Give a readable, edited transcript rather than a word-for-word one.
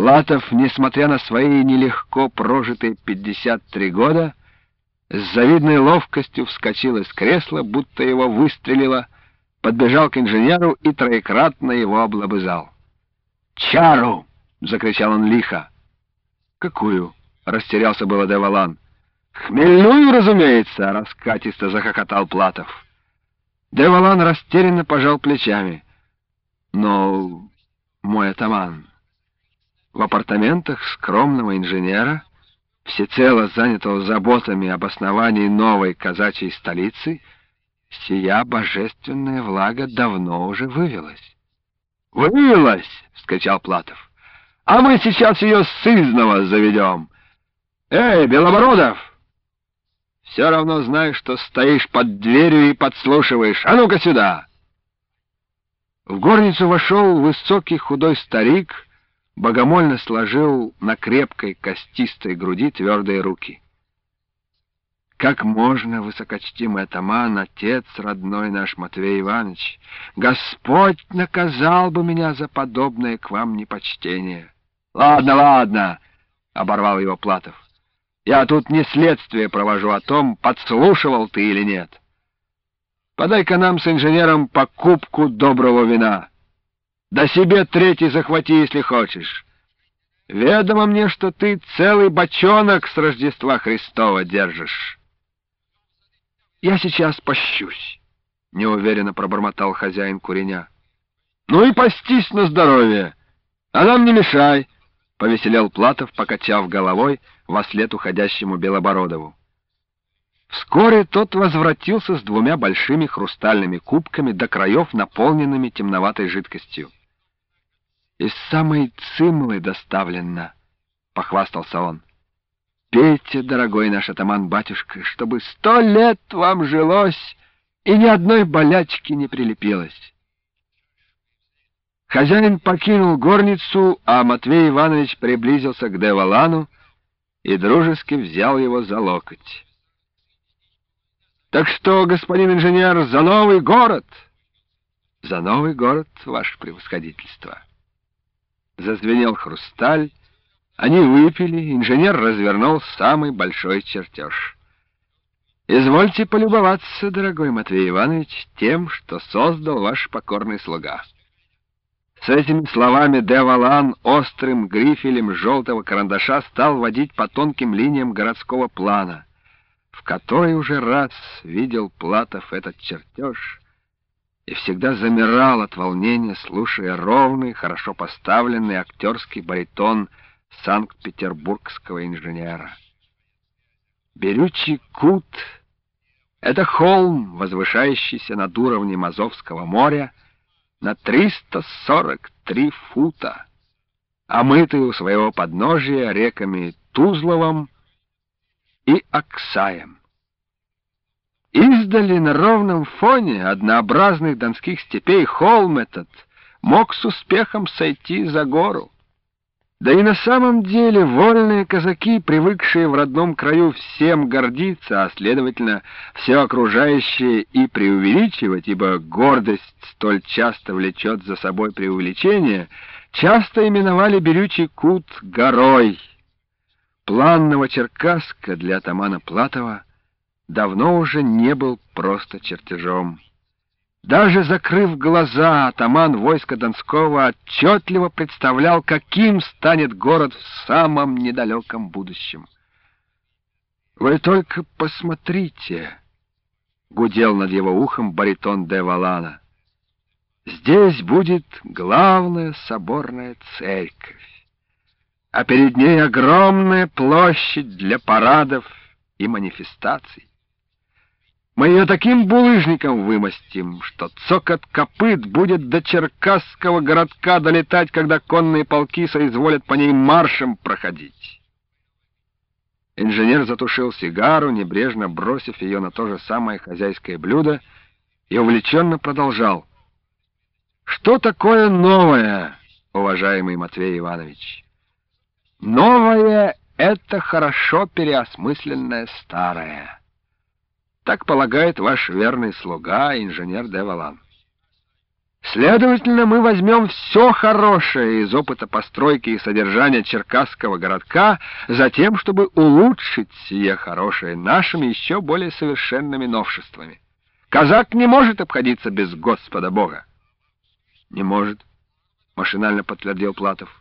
Платов, несмотря на свои нелегко прожитые 53 года, с завидной ловкостью вскочил из кресла, будто его выстрелило, подбежал к инженеру и троекратно его облобызал. «Чару!» — закричал он лихо. «Какую?» — растерялся было де Валан. «Хмельную, разумеется!» — раскатисто захохотал Платов. Де Валан растерянно пожал плечами. «Но, мой атаман, в апартаментах скромного инженера, всецело занятого заботами об основании новой казачьей столицы, сия божественная влага давно уже вывелась». «Вывелась!» — вскричал Платов. «А мы сейчас ее сызнова заведем! Эй, Белобородов! Все равно знаешь, что стоишь под дверью и подслушиваешь. А ну-ка сюда!» В горницу вошел высокий худой старик, богомольно сложил на крепкой костистой груди твердые руки. «Как можно, высокочтимый атаман, отец родной наш Матвей Иванович, Господь наказал бы меня за подобное к вам непочтение». «Ладно, ладно», — оборвал его Платов. «Я тут не следствие провожу о том, подслушивал ты или нет. Подай-ка нам с инженером по кубку доброго вина. Да себе третий захвати, если хочешь. Ведомо мне, что ты целый бочонок с Рождества Христова держишь». «Я сейчас пощусь», — неуверенно пробормотал хозяин куреня. «Ну и постись на здоровье, а нам не мешай», — повеселел Платов, покачав головой вослед уходящему Белобородову. Вскоре тот возвратился с двумя большими хрустальными кубками, до краев наполненными темноватой жидкостью. «Из самой цимлы доставлено», — похвастался он. «Пейте, дорогой наш атаман-батюшка, чтобы 100 лет вам жилось и ни одной болячки не прилепилось». Хозяин покинул горницу, а Матвей Иванович приблизился к де Валану и дружески взял его за локоть. «Так что, господин инженер, за новый город?» «За новый город, ваше превосходительство». Зазвенел хрусталь, они выпили, инженер развернул самый большой чертеж. «Извольте полюбоваться, дорогой Матвей Иванович, тем, что создал ваш покорный слуга». С этими словами де Валан острым грифелем желтого карандаша стал водить по тонким линиям городского плана, в который уже раз видел Платов этот чертеж и всегда замирал от волнения, слушая ровный, хорошо поставленный актерский баритон санкт-петербургского инженера. Берючий кут — это холм, возвышающийся над уровнем Азовского моря на 343 фута, омытый у своего подножия реками Тузловом и Аксаем. Издали на ровном фоне однообразных донских степей холм этот мог с успехом сойти за гору. Да и на самом деле вольные казаки, привыкшие в родном краю всем гордиться, а следовательно все окружающее и преувеличивать, ибо гордость столь часто влечет за собой преувеличение, часто именовали Берючий кут горой. План Новочеркасска для атамана Платова давно уже не был просто чертежом. Даже закрыв глаза, атаман войска Донского отчетливо представлял, каким станет город в самом недалеком будущем. «Вы только посмотрите», — гудел над его ухом баритон де Валана, «здесь будет главная соборная церковь, а перед ней огромная площадь для парадов и манифестаций. Мы ее таким булыжником вымостим, что цокот копыт будет до черкасского городка долетать, когда конные полки соизволят по ней маршем проходить». Инженер затушил сигару, небрежно бросив ее на то же самое хозяйское блюдо, и увлеченно продолжал. «Что такое новое, уважаемый Матвей Иванович? Новое — это хорошо переосмысленное старое. Так полагает ваш верный слуга, инженер де Валан. Следовательно, мы возьмем все хорошее из опыта постройки и содержания черкасского городка за тем, чтобы улучшить сие хорошее нашими еще более совершенными новшествами. Казак не может обходиться без Господа Бога. — Не может, — машинально подтвердил Платов.